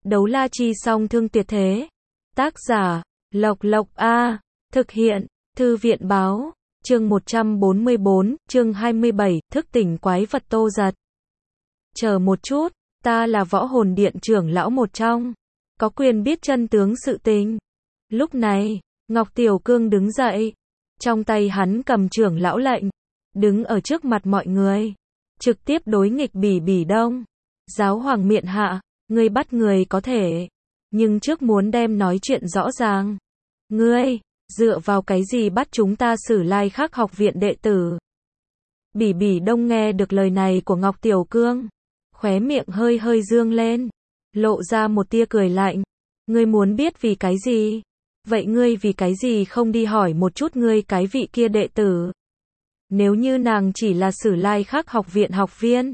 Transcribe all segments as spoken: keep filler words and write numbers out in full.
Đấu la chi song thương tuyệt thế. Tác giả, Lộc Lộc A. Thực hiện, Thư viện báo. Chương một trăm bốn mươi bốn, chương hai mươi bảy, thức tỉnh quái vật Tô Giật. Chờ một chút, ta là võ hồn điện trưởng lão một trong, có quyền biết chân tướng sự tình. Lúc này, Ngọc Tiểu Cương đứng dậy, trong tay hắn cầm trưởng lão lệnh, đứng ở trước mặt mọi người, trực tiếp đối nghịch Bỉ Bỉ Đông. Giáo hoàng miện hạ, ngươi bắt người có thể, nhưng trước muốn đem nói chuyện rõ ràng. Ngươi, dựa vào cái gì bắt chúng ta Sử Lai Khắc học viện đệ tử? Bỉ Bỉ Đông nghe được lời này của Ngọc Tiểu Cương, khóe miệng hơi hơi dương lên, lộ ra một tia cười lạnh. Ngươi muốn biết vì cái gì? Vậy ngươi vì cái gì không đi hỏi một chút ngươi cái vị kia đệ tử? Nếu như nàng chỉ là Sử Lai Khắc học viện học viên,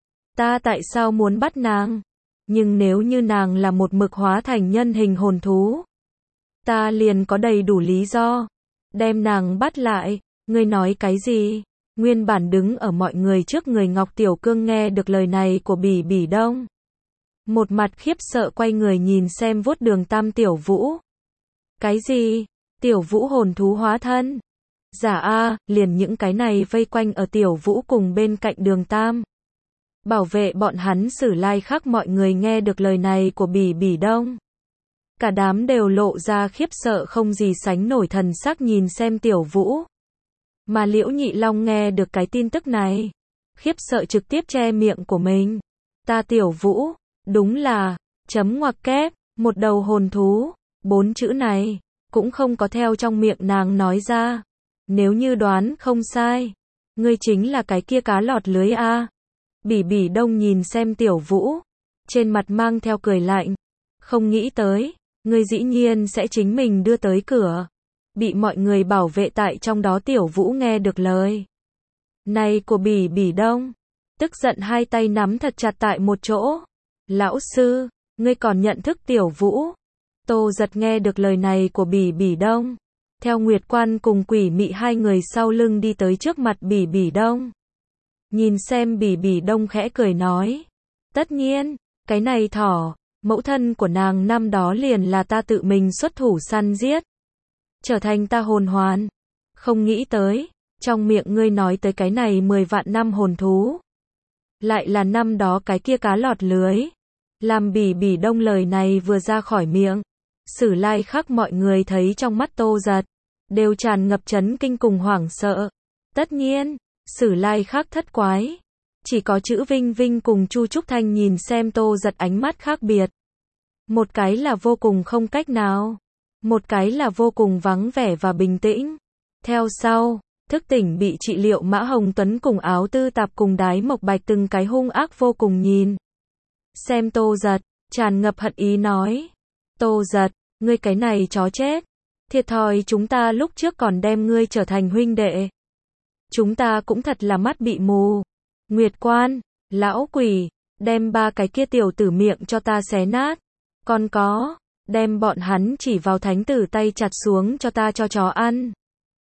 ta tại sao muốn bắt nàng? Nhưng nếu như nàng là một mực hóa thành nhân hình hồn thú, ta liền có đầy đủ lý do đem nàng bắt lại. Ngươi nói cái gì? Nguyên bản đứng ở mọi người trước người Ngọc Tiểu Cương nghe được lời này của Bỉ Bỉ Đông, một mặt khiếp sợ quay người nhìn xem vuốt Đường Tam Tiểu Vũ. Cái gì? Tiểu Vũ hồn thú hóa thân? Giả a, liền những cái này vây quanh ở Tiểu Vũ cùng bên cạnh Đường Tam, bảo vệ bọn hắn Sử Lai Khắc. Mọi người nghe được lời này của Bỉ Bỉ Đông, cả đám đều lộ ra khiếp sợ không gì sánh nổi thần sắc nhìn xem Tiểu Vũ. Mà Liễu Nhị Long nghe được cái tin tức này, khiếp sợ trực tiếp che miệng của mình. Ta Tiểu Vũ, đúng là, chấm ngoặc kép, một đầu hồn thú, bốn chữ này, cũng không có theo trong miệng nàng nói ra. Nếu như đoán không sai, ngươi chính là cái kia cá lọt lưới a. Bỉ Bỉ Đông nhìn xem Tiểu Vũ, trên mặt mang theo cười lạnh. Không nghĩ tới, ngươi dĩ nhiên sẽ chính mình đưa tới cửa. Bị mọi người bảo vệ tại trong đó. Tiểu Vũ nghe được lời này của Bỉ Bỉ Đông, tức giận hai tay nắm thật chặt tại một chỗ. Lão sư, ngươi còn nhận thức Tiểu Vũ? Tô Giật nghe được lời này của Bỉ Bỉ Đông, theo Nguyệt Quan cùng Quỷ Mị hai người sau lưng đi tới trước mặt Bỉ Bỉ Đông. Nhìn xem Bỉ Bỉ Đông khẽ cười nói, tất nhiên, cái này thỏ, mẫu thân của nàng năm đó liền là ta tự mình xuất thủ săn giết, trở thành ta hồn hoàn. Không nghĩ tới, trong miệng ngươi nói tới cái này mười vạn năm hồn thú, lại là năm đó cái kia cá lọt lưới. Làm Bỉ Bỉ Đông lời này vừa ra khỏi miệng, Sử Lai Khắc mọi người thấy trong mắt Tô Giật đều tràn ngập chấn kinh cùng hoảng sợ. Tất nhiên, Sử Lai Khắc thất quái, chỉ có chữ Vinh Vinh cùng Chu Trúc Thanh nhìn xem Tô Giật ánh mắt khác biệt. Một cái là vô cùng không cách nào, một cái là vô cùng vắng vẻ và bình tĩnh. Theo sau, thức tỉnh bị trị liệu Mã Hồng Tuấn cùng Áo Tư Tạp cùng Đái Mộc Bạch từng cái hung ác vô cùng nhìn xem Tô Giật, tràn ngập hận ý nói, Tô Giật, ngươi cái này chó chết, thiệt thòi chúng ta lúc trước còn đem ngươi trở thành huynh đệ. Chúng ta cũng thật là mắt bị mù. Nguyệt Quan, lão quỷ, đem ba cái kia tiểu tử miệng cho ta xé nát. Còn có, đem bọn hắn chỉ vào thánh tử tay chặt xuống cho ta cho chó ăn.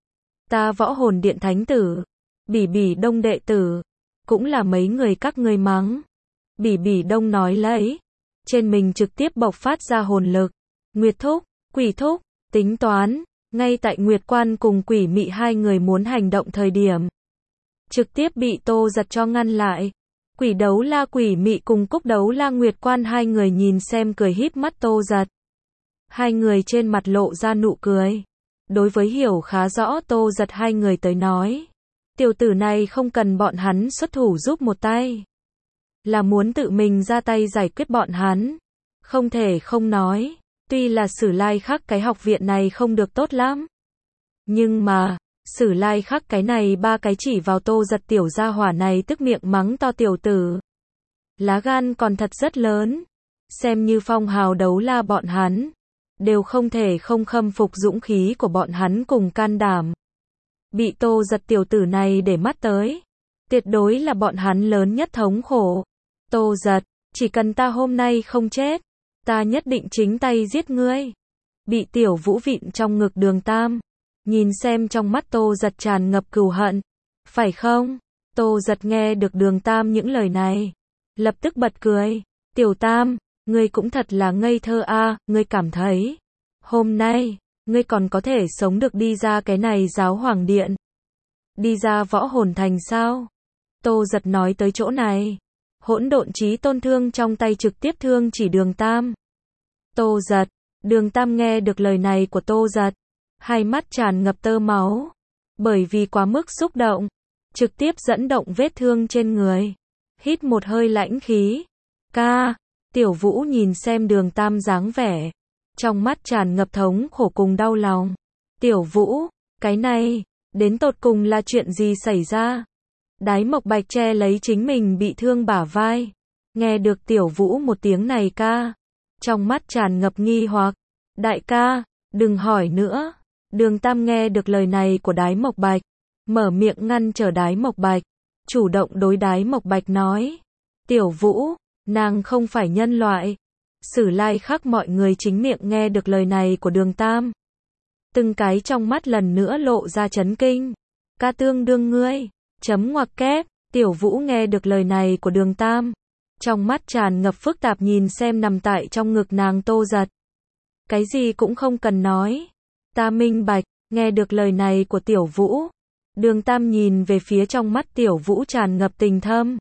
Ta võ hồn điện thánh tử, Bỉ Bỉ Đông đệ tử, cũng là mấy người các ngươi mắng. Bỉ Bỉ Đông nói lấy, trên mình trực tiếp bộc phát ra hồn lực. Nguyệt Thúc, Quỷ Thúc, tính toán, ngay tại Nguyệt Quan cùng Quỷ Mị hai người muốn hành động thời điểm, trực tiếp bị Tô Giật cho ngăn lại. Quỷ Đấu La Quỷ Mị cùng Cúc Đấu La Nguyệt Quan hai người nhìn xem cười híp mắt Tô Giật. Hai người trên mặt lộ ra nụ cười. Đối với hiểu khá rõ Tô Giật hai người tới nói, tiểu tử này không cần bọn hắn xuất thủ giúp một tay, là muốn tự mình ra tay giải quyết bọn hắn. Không thể không nói, tuy là Sử Lai Khắc cái học viện này không được tốt lắm, nhưng mà, Sử Lai Khắc cái này ba cái chỉ vào Tô Giật tiểu gia hỏa này tức miệng mắng to tiểu tử, lá gan còn thật rất lớn. Xem như phong hào đấu la bọn hắn, đều không thể không khâm phục dũng khí của bọn hắn cùng can đảm. Bị Tô Giật tiểu tử này để mắt tới, tuyệt đối là bọn hắn lớn nhất thống khổ. Tô Giật, chỉ cần ta hôm nay không chết, ta nhất định chính tay giết ngươi. Bị Tiểu Vũ vịn trong ngực Đường Tam, nhìn xem trong mắt Tô Giật tràn ngập cừu hận. Phải không? Tô Giật nghe được Đường Tam những lời này, lập tức bật cười. Tiểu Tam, Ngươi cũng thật là ngây thơ a, ngươi cảm thấy, hôm nay, ngươi còn có thể sống được đi ra cái này giáo hoàng điện. Đi ra võ hồn thành sao? Tô Giật nói tới chỗ này. Hỗn độn chí tôn thương trong tay trực tiếp thương chỉ Đường Tam. Tô Giật, Đường Tam nghe được lời này của Tô Giật. Hai mắt tràn ngập tơ máu. Bởi vì quá mức xúc động. Trực tiếp dẫn động vết thương trên người. Hít một hơi lãnh khí. Ca, Tiểu Vũ nhìn xem Đường Tam dáng vẻ. Trong mắt tràn ngập thống khổ cùng đau lòng. Tiểu Vũ, cái này, đến tột cùng là chuyện gì xảy ra? Đái Mộc Bạch che lấy chính mình bị thương bả vai. Nghe được Tiểu Vũ một tiếng này ca. Trong mắt tràn ngập nghi hoặc. Đại ca, đừng hỏi nữa. Đường Tam nghe được lời này của Đái Mộc Bạch. Mở miệng ngăn trở Đái Mộc Bạch. Chủ động đối Đái Mộc Bạch nói. Tiểu Vũ, nàng không phải nhân loại. Sử Lai Khắc mọi người chính miệng nghe được lời này của Đường Tam. Từng cái trong mắt lần nữa lộ ra chấn kinh. Ca tương đương ngươi. Chấm ngoặc kép. Tiểu Vũ nghe được lời này của Đường Tam. Trong mắt tràn ngập phức tạp nhìn xem nằm tại trong ngực nàng Tô Giật. Cái gì cũng không cần nói. Ta minh bạch. Nghe được lời này của Tiểu Vũ. Đường Tam nhìn về phía trong mắt Tiểu Vũ tràn ngập tình thâm.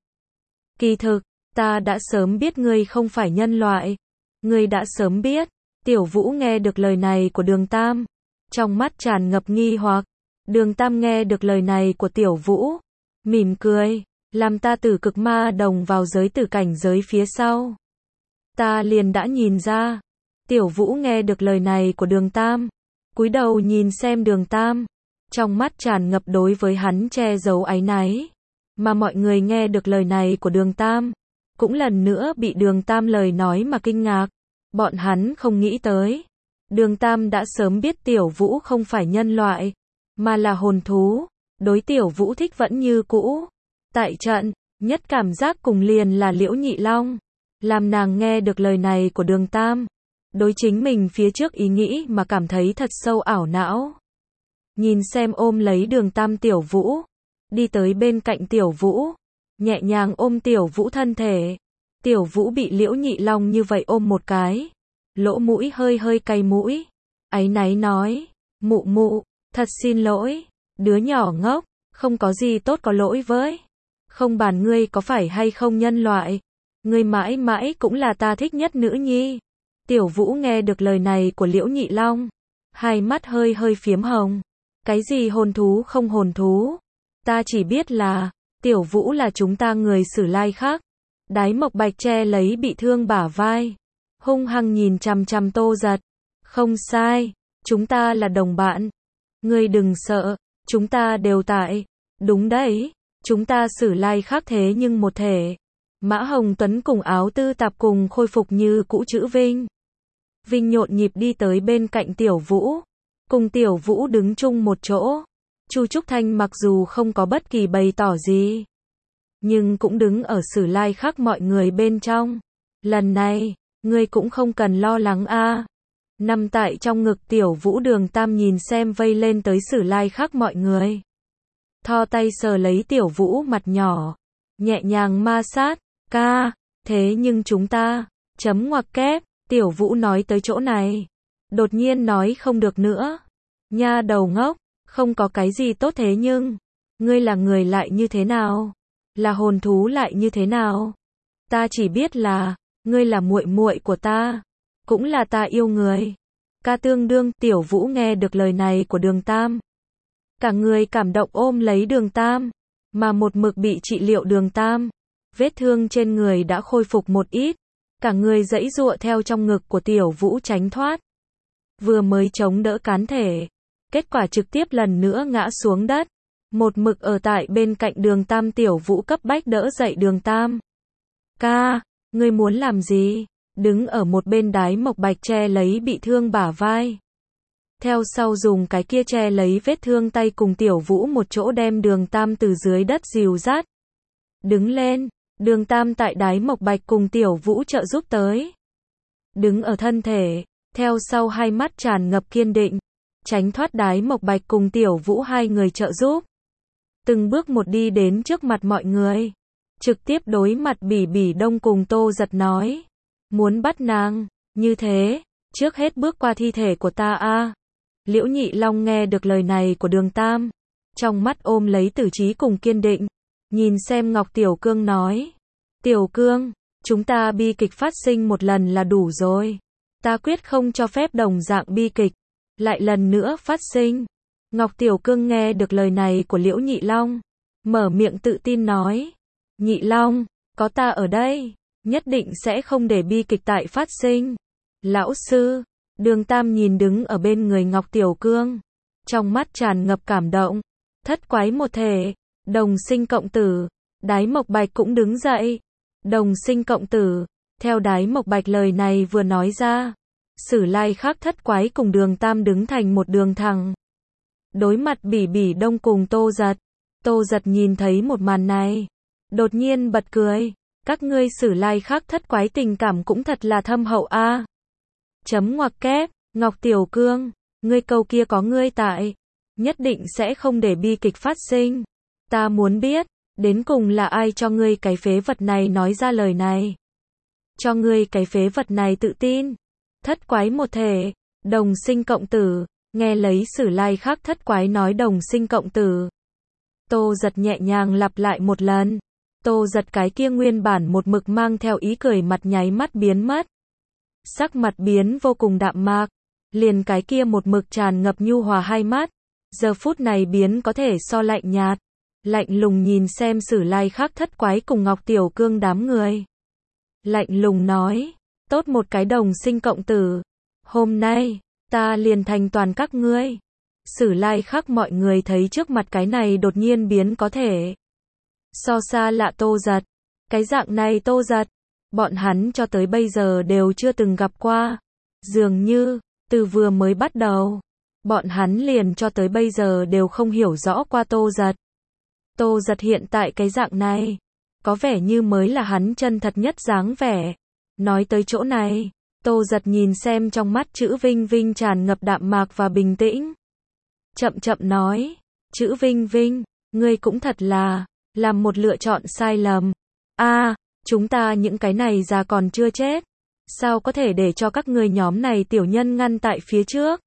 Kỳ thực, ta đã sớm biết ngươi không phải nhân loại. Ngươi đã sớm biết. Tiểu Vũ nghe được lời này của Đường Tam. Trong mắt tràn ngập nghi hoặc. Đường Tam nghe được lời này của Tiểu Vũ. Mỉm cười. Làm ta từ cực ma đồng vào giới tử cảnh giới phía sau. Ta liền đã nhìn ra. Tiểu Vũ nghe được lời này của Đường Tam. Cúi đầu nhìn xem Đường Tam. Trong mắt tràn ngập đối với hắn che giấu áy náy. Mà mọi người nghe được lời này của Đường Tam. Cũng lần nữa bị Đường Tam lời nói mà kinh ngạc. Bọn hắn không nghĩ tới. Đường Tam đã sớm biết Tiểu Vũ không phải nhân loại. Mà là hồn thú. Đối Tiểu Vũ thích vẫn như cũ. Tại trận, nhất cảm giác cùng liền là Liễu Nhị Long. Làm nàng nghe được lời này của Đường Tam. Đối chính mình phía trước ý nghĩ mà cảm thấy thật sâu ảo não. Nhìn xem ôm lấy Đường Tam Tiểu Vũ. Đi tới bên cạnh Tiểu Vũ. Nhẹ nhàng ôm Tiểu Vũ thân thể. Tiểu Vũ bị Liễu Nhị Long như vậy ôm một cái. Lỗ mũi hơi hơi cay mũi. Áy náy nói. Mụ mụ, thật xin lỗi. Đứa nhỏ ngốc, không có gì tốt có lỗi với. Không bàn ngươi có phải hay không nhân loại. Ngươi mãi mãi cũng là ta thích nhất nữ nhi. Tiểu Vũ nghe được lời này của Liễu Nhị Long. Hai mắt hơi hơi phiếm hồng. Cái gì hồn thú không hồn thú. Ta chỉ biết là, Tiểu Vũ là chúng ta người Sử Lai Khắc. Đái Mộc Bạch che lấy bị thương bả vai. Hung hăng nhìn chằm chằm Tô Giật. Không sai, chúng ta là đồng bạn. Ngươi đừng sợ, chúng ta đều tại. Đúng đấy, chúng ta Sử Lai Khắc thế nhưng một thể. Mã Hồng Tuấn cùng Áo Tư Tạp cùng khôi phục như cũ chữ Vinh. Vinh nhộn nhịp đi tới bên cạnh Tiểu Vũ. Cùng Tiểu Vũ đứng chung một chỗ. Chu Trúc Thanh mặc dù không có bất kỳ bày tỏ gì. Nhưng cũng đứng ở Sử Lai Khắc mọi người bên trong. Lần này, ngươi cũng không cần lo lắng a. Nằm tại trong ngực Tiểu Vũ Đường Tam nhìn xem vây lên tới Sử Lai Khắc mọi người. Thò tay sờ lấy Tiểu Vũ mặt nhỏ. Nhẹ nhàng ma sát. Ca, thế nhưng chúng ta, chấm ngoặc kép, Tiểu Vũ nói tới chỗ này. Đột nhiên nói không được nữa. Nha đầu ngốc, không có cái gì tốt thế nhưng. Ngươi là người lại như thế nào? Là hồn thú lại như thế nào? Ta chỉ biết là, ngươi là muội muội của ta. Cũng là ta yêu người. Ca tương đương, Tiểu Vũ nghe được lời này của Đường Tam. Cả người cảm động ôm lấy Đường Tam. Mà một mực bị trị liệu Đường Tam. Vết thương trên người đã khôi phục một ít. Cả người giãy giụa theo trong ngực của Tiểu Vũ tránh thoát. Vừa mới chống đỡ cán thể. Kết quả trực tiếp lần nữa ngã xuống đất. Một mực ở tại bên cạnh Đường Tam. Tiểu Vũ cấp bách đỡ dậy Đường Tam. Ca, ngươi muốn làm gì? Đứng ở một bên Đái Mộc Bạch che lấy bị thương bả vai. Theo sau dùng cái kia che lấy vết thương tay cùng Tiểu Vũ một chỗ đem Đường Tam từ dưới đất dìu dắt. Đứng lên, Đường Tam tại Đái Mộc Bạch cùng Tiểu Vũ trợ giúp tới. Đứng ở thân thể, theo sau hai mắt tràn ngập kiên định. Tránh thoát Đái Mộc Bạch cùng Tiểu Vũ hai người trợ giúp. Từng bước một đi đến trước mặt mọi người. Trực tiếp đối mặt Bỉ Bỉ Đông cùng Tô Giật nói. Muốn bắt nàng, như thế, trước hết bước qua thi thể của ta a. Liễu Nhị Long nghe được lời này của Đường Tam, trong mắt ôm lấy tử trí cùng kiên định, nhìn xem Ngọc Tiểu Cương nói, Tiểu Cương, chúng ta bi kịch phát sinh một lần là đủ rồi, ta quyết không cho phép đồng dạng bi kịch lại lần nữa phát sinh. Ngọc Tiểu Cương nghe được lời này của Liễu Nhị Long, mở miệng tự tin nói, Nhị Long, có ta ở đây, nhất định sẽ không để bi kịch tại phát sinh. Lão sư, Đường Tam nhìn đứng ở bên người Ngọc Tiểu Cương, trong mắt tràn ngập cảm động, thất quái một thể, đồng sinh cộng tử. Đái Mộc Bạch cũng đứng dậy, đồng sinh cộng tử. Theo Đái Mộc Bạch lời này vừa nói ra, Sử Lai Khắc thất quái cùng Đường Tam đứng thành một đường thẳng, đối mặt Bỉ Bỉ Đông cùng Tô Giật. Tô Giật nhìn thấy một màn này, đột nhiên bật cười, các ngươi Sử Lai Khắc thất quái tình cảm cũng thật là thâm hậu a. Chấm ngoặc kép, Ngọc Tiểu Cương, ngươi câu kia có ngươi tại, nhất định sẽ không để bi kịch phát sinh. Ta muốn biết, đến cùng là ai cho ngươi cái phế vật này nói ra lời này? Cho ngươi cái phế vật này tự tin. Thất quái một thể, đồng sinh cộng tử. Nghe lấy Sử Lai Khắc thất quái nói đồng sinh cộng tử, Tô Giật nhẹ nhàng lặp lại một lần. Tô Giật cái kia nguyên bản một mực mang theo ý cười mặt nháy mắt biến mất, sắc mặt biến vô cùng đạm mạc, liền cái kia một mực tràn ngập nhu hòa hai mắt, giờ phút này biến có thể so lạnh nhạt, lạnh lùng nhìn xem Sử Lai Khắc thất quái cùng Ngọc Tiểu Cương đám người. Lạnh lùng nói, tốt một cái đồng sinh cộng tử, hôm nay, ta liền thành toàn các ngươi. Sử Lai Khắc mọi người thấy trước mặt cái này đột nhiên biến có thể so xa lạ Tô Giật, cái dạng này Tô Giật, bọn hắn cho tới bây giờ đều chưa từng gặp qua. Dường như, từ vừa mới bắt đầu, bọn hắn liền cho tới bây giờ đều không hiểu rõ qua Tô Giật. Tô Giật hiện tại cái dạng này, có vẻ như mới là hắn chân thật nhất dáng vẻ. Nói tới chỗ này, Tô Giật nhìn xem trong mắt chữ Vinh Vinh tràn ngập đạm mạc và bình tĩnh. Chậm chậm nói, chữ Vinh Vinh, ngươi cũng thật là, làm một lựa chọn sai lầm. A, à, chúng ta những cái này già còn chưa chết, sao có thể để cho các ngươi nhóm này tiểu nhân ngăn tại phía trước?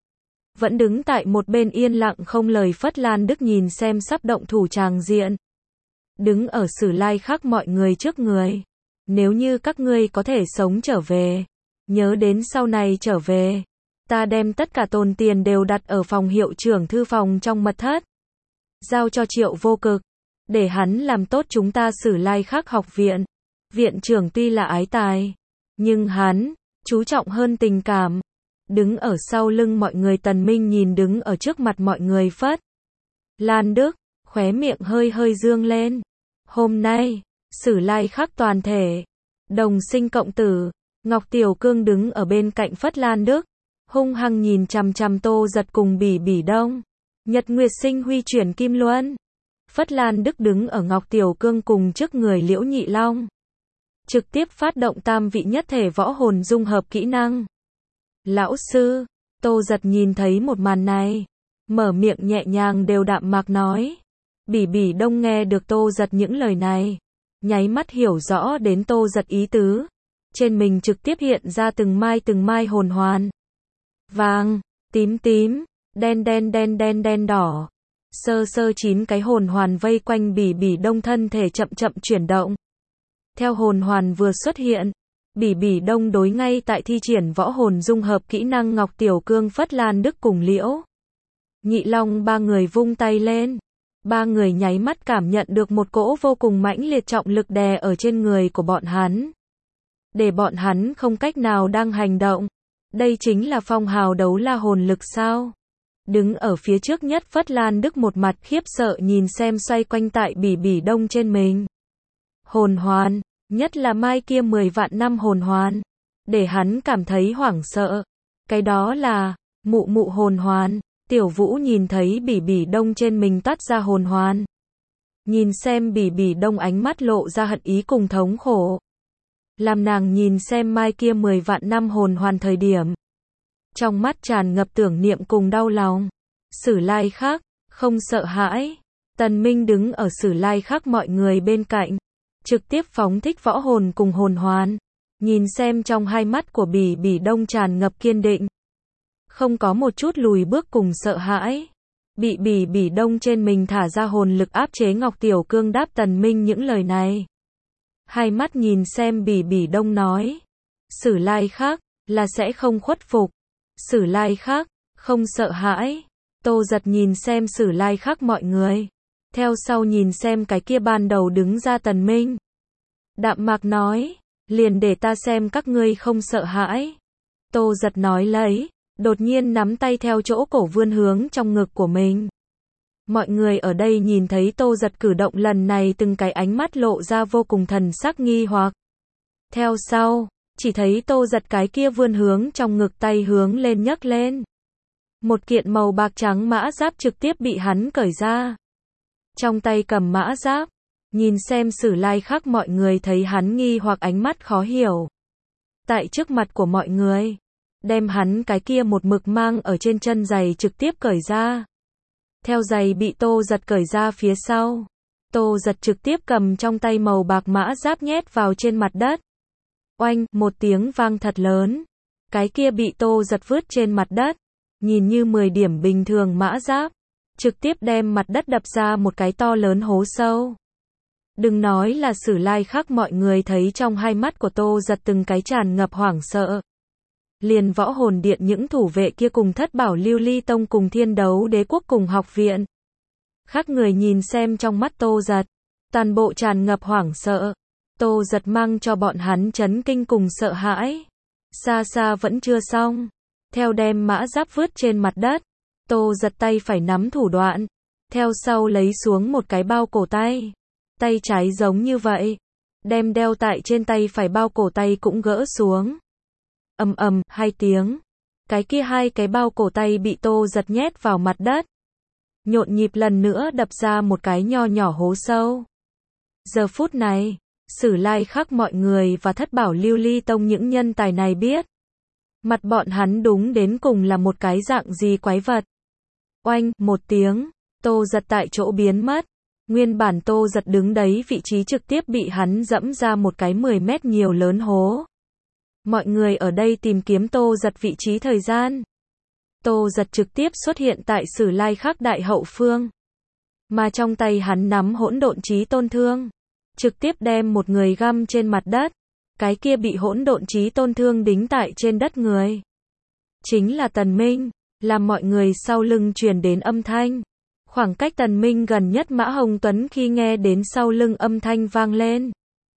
Vẫn đứng tại một bên yên lặng không lời Phất Lan Đức nhìn xem sắp động thủ tràng diện, đứng ở Sử Lai Khắc mọi người trước người. Nếu như các ngươi có thể sống trở về, nhớ đến sau này trở về, ta đem tất cả tồn tiền đều đặt ở phòng hiệu trưởng thư phòng trong mật thất, giao cho Triệu Vô Cực, để hắn làm tốt chúng ta Sử Lai Khắc học viện. Viện trưởng tuy là ái tài, nhưng hắn chú trọng hơn tình cảm. Đứng ở sau lưng mọi người Tần Minh nhìn đứng ở trước mặt mọi người Phất Lan Đức, khóe miệng hơi hơi dương lên. Hôm nay, Sử Lai Khắc toàn thể, đồng sinh cộng tử. Ngọc Tiểu Cương đứng ở bên cạnh Phất Lan Đức, hung hăng nhìn chằm chằm Tô Giật cùng Bỉ Bỉ Đông. Nhật Nguyệt Sinh Huy chuyển Kim Luân. Phất Lan Đức đứng ở Ngọc Tiểu Cương cùng trước người Liễu Nhị Long, trực tiếp phát động tam vị nhất thể võ hồn dung hợp kỹ năng. Lão sư, Tô Giật nhìn thấy một màn này, mở miệng nhẹ nhàng đều đạm mạc nói. Bỉ Bỉ Đông nghe được Tô Giật những lời này, nháy mắt hiểu rõ đến Tô Giật ý tứ, trên mình trực tiếp hiện ra từng mai từng mai hồn hoàn. Vàng, tím tím, đen đen đen đen đen đỏ. Sơ sơ chín cái hồn hoàn vây quanh Bỉ Bỉ Đông thân thể chậm chậm chuyển động. Theo hồn hoàn vừa xuất hiện, Bỉ Bỉ Đông đối ngay tại thi triển võ hồn dung hợp kỹ năng Ngọc Tiểu Cương Phất Lan Đức cùng Liễu Nhị Long ba người vung tay lên. Ba người nháy mắt cảm nhận được một cỗ vô cùng mãnh liệt trọng lực đè ở trên người của bọn hắn, để bọn hắn không cách nào đang hành động. Đây chính là phong hào đấu la hồn lực sao? Đứng ở phía trước nhất Phất Lan Đức một mặt khiếp sợ nhìn xem xoay quanh tại Bỉ Bỉ Đông trên mình hồn hoàn, nhất là mai kia mười vạn năm hồn hoàn, để hắn cảm thấy hoảng sợ. Cái đó là mụ mụ hồn hoàn. Tiểu Vũ nhìn thấy Bỉ Bỉ Đông trên mình toát ra hồn hoàn, nhìn xem Bỉ Bỉ Đông ánh mắt lộ ra hận ý cùng thống khổ. Làm nàng nhìn xem mai kia mười vạn năm hồn hoàn thời điểm, trong mắt tràn ngập tưởng niệm cùng đau lòng. Sử Lai Khắc, không sợ hãi. Tần Minh đứng ở Sử Lai Khắc mọi người bên cạnh, trực tiếp phóng thích võ hồn cùng hồn hoàn, nhìn xem trong hai mắt của Bỉ Bỉ Đông tràn ngập kiên định. Không có một chút lùi bước cùng sợ hãi. Bị Bỉ Bỉ Đông trên mình thả ra hồn lực áp chế Ngọc Tiểu Cương đáp Tần Minh những lời này. Hai mắt nhìn xem Bỉ Bỉ Đông nói. Sử Lai khác, là sẽ không khuất phục. Sử Lai khác, không sợ hãi. Tô Giật nhìn xem Sử Lai khác mọi người. Theo sau nhìn xem cái kia ban đầu đứng ra Tần Minh. Đạm mạc nói, liền để ta xem các ngươi không sợ hãi. Tô Giật nói lấy, đột nhiên nắm tay theo chỗ cổ vươn hướng trong ngực của mình. Mọi người ở đây nhìn thấy Tô Giật cử động lần này từng cái ánh mắt lộ ra vô cùng thần sắc nghi hoặc. Theo sau, chỉ thấy Tô Giật cái kia vươn hướng trong ngực tay hướng lên nhấc lên. Một kiện màu bạc trắng mã giáp trực tiếp bị hắn cởi ra. Trong tay cầm mã giáp, nhìn xem Sử Lai khác mọi người thấy hắn nghi hoặc ánh mắt khó hiểu. Tại trước mặt của mọi người, đem hắn cái kia một mực mang ở trên chân giày trực tiếp cởi ra. Theo giày bị Tô Giật cởi ra phía sau, Tô Giật trực tiếp cầm trong tay màu bạc mã giáp nhét vào trên mặt đất. Oanh, một tiếng vang thật lớn. Cái kia bị Tô Giật vứt trên mặt đất, nhìn như mười điểm bình thường mã giáp, trực tiếp đem mặt đất đập ra một cái to lớn hố sâu. Đừng nói là Sử Lai khác mọi người thấy trong hai mắt của Tô Giật từng cái tràn ngập hoảng sợ. Liền võ hồn điện những thủ vệ kia cùng Thất Bảo Lưu Ly Tông cùng Thiên Đấu Đế Quốc cùng học viện. Khác người nhìn xem trong mắt Tô Giật, toàn bộ tràn ngập hoảng sợ. Tô Giật mang cho bọn hắn chấn kinh cùng sợ hãi. Xa xa vẫn chưa xong. Theo đem mã giáp vứt trên mặt đất, Tô Giật tay phải nắm thủ đoạn. Theo sau lấy xuống một cái bao cổ tay. Tay trái giống như vậy. Đem đeo tại trên tay phải bao cổ tay cũng gỡ xuống. Ầm ầm, hai tiếng. Cái kia hai cái bao cổ tay bị Tô Giật nhét vào mặt đất. Nhộn nhịp lần nữa đập ra một cái nho nhỏ hố sâu. Giờ phút này, Sử Lai khác mọi người và Thất Bảo Lưu Ly Tông những nhân tài này biết. Mặt bọn hắn đúng đến cùng là một cái dạng gì quái vật. Oanh, một tiếng, Tô Giật tại chỗ biến mất. Nguyên bản Tô Giật đứng đấy vị trí trực tiếp bị hắn dẫm ra một cái mười mét nhiều lớn hố. Mọi người ở đây tìm kiếm Tô Giật vị trí thời gian. Tô Giật trực tiếp xuất hiện tại Sử Lai khác đại hậu phương. Mà trong tay hắn nắm hỗn độn chí tôn thương. Trực tiếp đem một người găm trên mặt đất. Cái kia bị hỗn độn chí tôn thương đính tại trên đất người. Chính là Tần Minh. Làm mọi người sau lưng truyền đến âm thanh. Khoảng cách Tần Minh gần nhất Mã Hồng Tuấn khi nghe đến sau lưng âm thanh vang lên.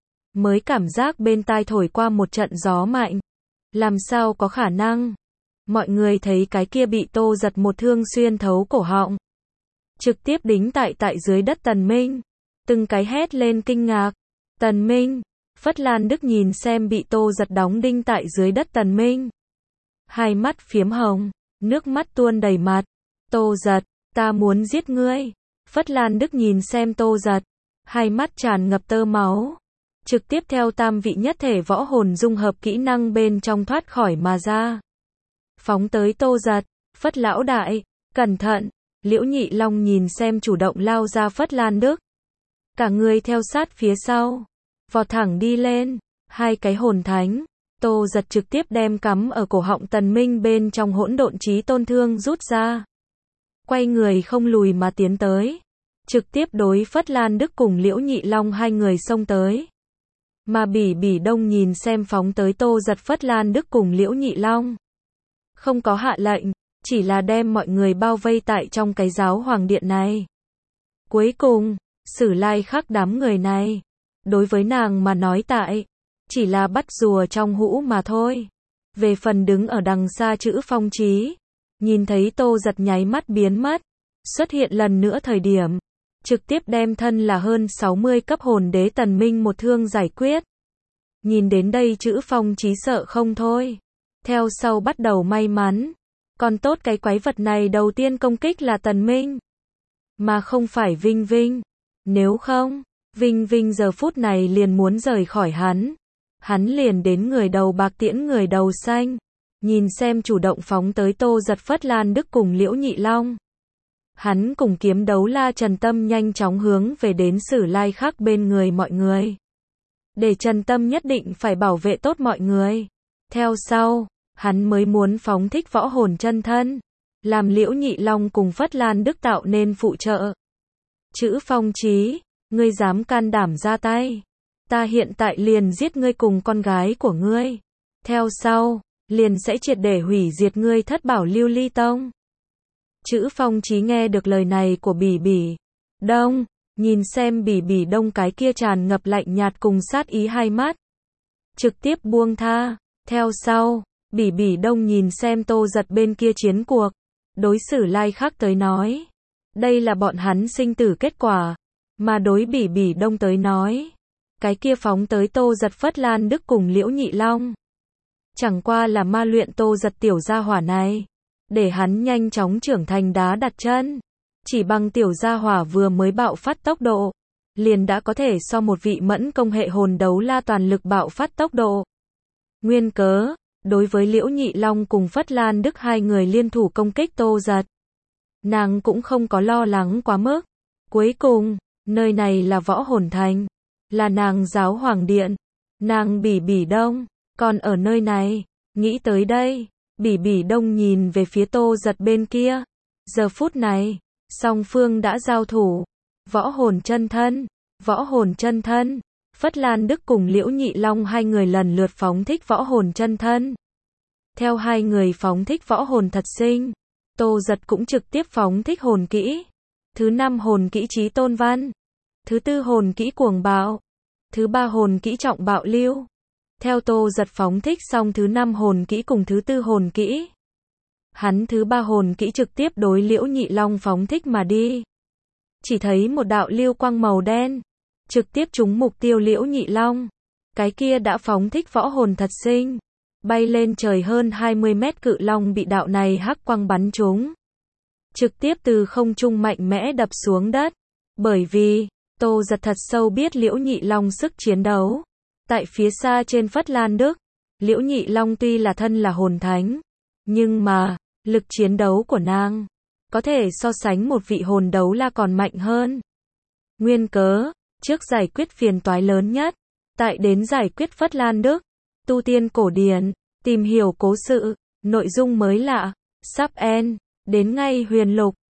Mới cảm giác bên tai thổi qua một trận gió mạnh. Làm sao có khả năng? Mọi người thấy cái kia bị Tô Giật một thương xuyên thấu cổ họng. Trực tiếp đính tại tại dưới đất Tần Minh. Từng cái hét lên kinh ngạc. Tần Minh. Phất Lan Đức nhìn xem bị Tô Giật đóng đinh tại dưới đất Tần Minh. Hai mắt phiếm hồng. Nước mắt tuôn đầy mặt. Tô Giật, ta muốn giết ngươi. Phất Lan Đức nhìn xem Tô Giật. Hai mắt tràn ngập tơ máu. Trực tiếp theo tam vị nhất thể võ hồn dung hợp kỹ năng bên trong thoát khỏi mà ra. Phóng tới Tô Giật. Phất lão đại, cẩn thận. Liễu Nhị Long nhìn xem chủ động lao ra Phất Lan Đức. Cả người theo sát phía sau. Vọt thẳng đi lên. Hai cái hồn thánh. Tô Giật trực tiếp đem cắm ở cổ họng Tần Minh bên trong hỗn độn chí tôn thương rút ra. Quay người không lùi mà tiến tới. Trực tiếp đối Phất Lan Đức cùng Liễu Nhị Long hai người xông tới. Mà Bỉ Bỉ Đông nhìn xem phóng tới Tô Giật Phất Lan Đức cùng Liễu Nhị Long. Không có hạ lệnh, chỉ là đem mọi người bao vây tại trong cái giáo hoàng điện này. Cuối cùng, Sử Lai khác đám người này. Đối với nàng mà nói tại, chỉ là bắt rùa trong hũ mà thôi. Về phần đứng ở đằng xa chữ Phong Chí, nhìn thấy Tô Giật nháy mắt biến mất, xuất hiện lần nữa thời điểm, trực tiếp đem thân là hơn sáu mươi cấp hồn đế Tần Minh một thương giải quyết. Nhìn đến đây chữ Phong Chí sợ không thôi. Theo sau bắt đầu may mắn. Còn tốt cái quái vật này đầu tiên công kích là Tần Minh, mà không phải Vinh Vinh. Nếu không, Vinh Vinh giờ phút này liền muốn rời khỏi hắn. Hắn liền đến người đầu bạc tiễn người đầu xanh. Nhìn xem chủ động phóng tới Tô Giật Phất Lan Đức cùng Liễu Nhị Long. Hắn cùng kiếm đấu la Trần Tâm nhanh chóng hướng về đến Sử Lai khác bên người mọi người. để Trần Tâm nhất định phải bảo vệ tốt mọi người. Theo sau, hắn mới muốn phóng thích võ hồn chân thân, làm Liễu Nhị Long cùng Phất Lan Đức tạo nên phụ trợ. Chữ Phong Chí, ngươi dám can đảm ra tay, ta hiện tại liền giết ngươi cùng con gái của ngươi. Theo sau, liền sẽ triệt để hủy diệt ngươi Thất Bảo Lưu Ly Tông. Chữ Phong Chí nghe được lời này của Bỉ Bỉ Đông, nhìn xem Bỉ Bỉ Đông cái kia tràn ngập lạnh nhạt cùng sát ý hai mắt, trực tiếp buông tha. Theo sau, Bỉ Bỉ Đông nhìn xem Tô Giật bên kia chiến cuộc, đối xử lai khác tới nói, đây là bọn hắn sinh tử kết quả, mà đối Bỉ Bỉ Đông tới nói, cái kia phóng tới Tô Giật Phất Lan Đức cùng Liễu Nhị Long, chẳng qua là ma luyện Tô Giật tiểu gia hỏa này, để hắn nhanh chóng trưởng thành đá đặt chân. Chỉ bằng tiểu gia hỏa vừa mới bạo phát tốc độ, liền đã có thể so một vị mẫn công hệ hồn đấu la toàn lực bạo phát tốc độ. Nguyên cớ, đối với Liễu Nhị Long cùng Phất Lan Đức hai người liên thủ công kích Tô Giật, nàng cũng không có lo lắng quá mức. Cuối cùng, nơi này là Võ Hồn Thành, là nàng giáo hoàng điện, nàng Bỉ Bỉ Đông còn ở nơi này. Nghĩ tới đây, Bỉ Bỉ Đông nhìn về phía Tô Giật bên kia. Giờ phút này, song phương đã giao thủ. Võ hồn chân thân, võ hồn chân thân. Phất Lan Đức cùng Liễu Nhị Long hai người lần lượt phóng thích võ hồn chân thân. Theo hai người phóng thích võ hồn thật sinh, Tô Giật cũng trực tiếp phóng thích hồn kỹ. Thứ năm hồn kỹ Chí Tôn Văn, thứ tư hồn kỹ Cuồng Bạo, thứ ba hồn kỹ Trọng Bạo Lưu. Theo Tô Giật phóng thích xong thứ năm hồn kỹ cùng thứ tư hồn kỹ, hắn thứ ba hồn kỹ trực tiếp đối Liễu Nhị Long phóng thích mà đi. Chỉ thấy một đạo lưu quang màu đen, trực tiếp trúng mục tiêu Liễu Nhị Long. Cái kia đã phóng thích võ hồn thật sinh, bay lên trời hơn hai mươi mét cự long bị đạo này hắc quang bắn trúng, trực tiếp từ không trung mạnh mẽ đập xuống đất. Bởi vì, Tô Giật thật sâu biết Liễu Nhị Long sức chiến đấu. Tại phía xa trên Phất Lan Đức, Liễu Nhị Long tuy là thân là hồn thánh, nhưng mà, lực chiến đấu của nàng, có thể so sánh một vị hồn đấu la còn mạnh hơn. Nguyên cớ, trước giải quyết phiền toái lớn nhất, tại đến giải quyết Phất Lan Đức, tu tiên cổ điển, tìm hiểu cố sự, nội dung mới lạ, sub en, đến ngay huyền lục.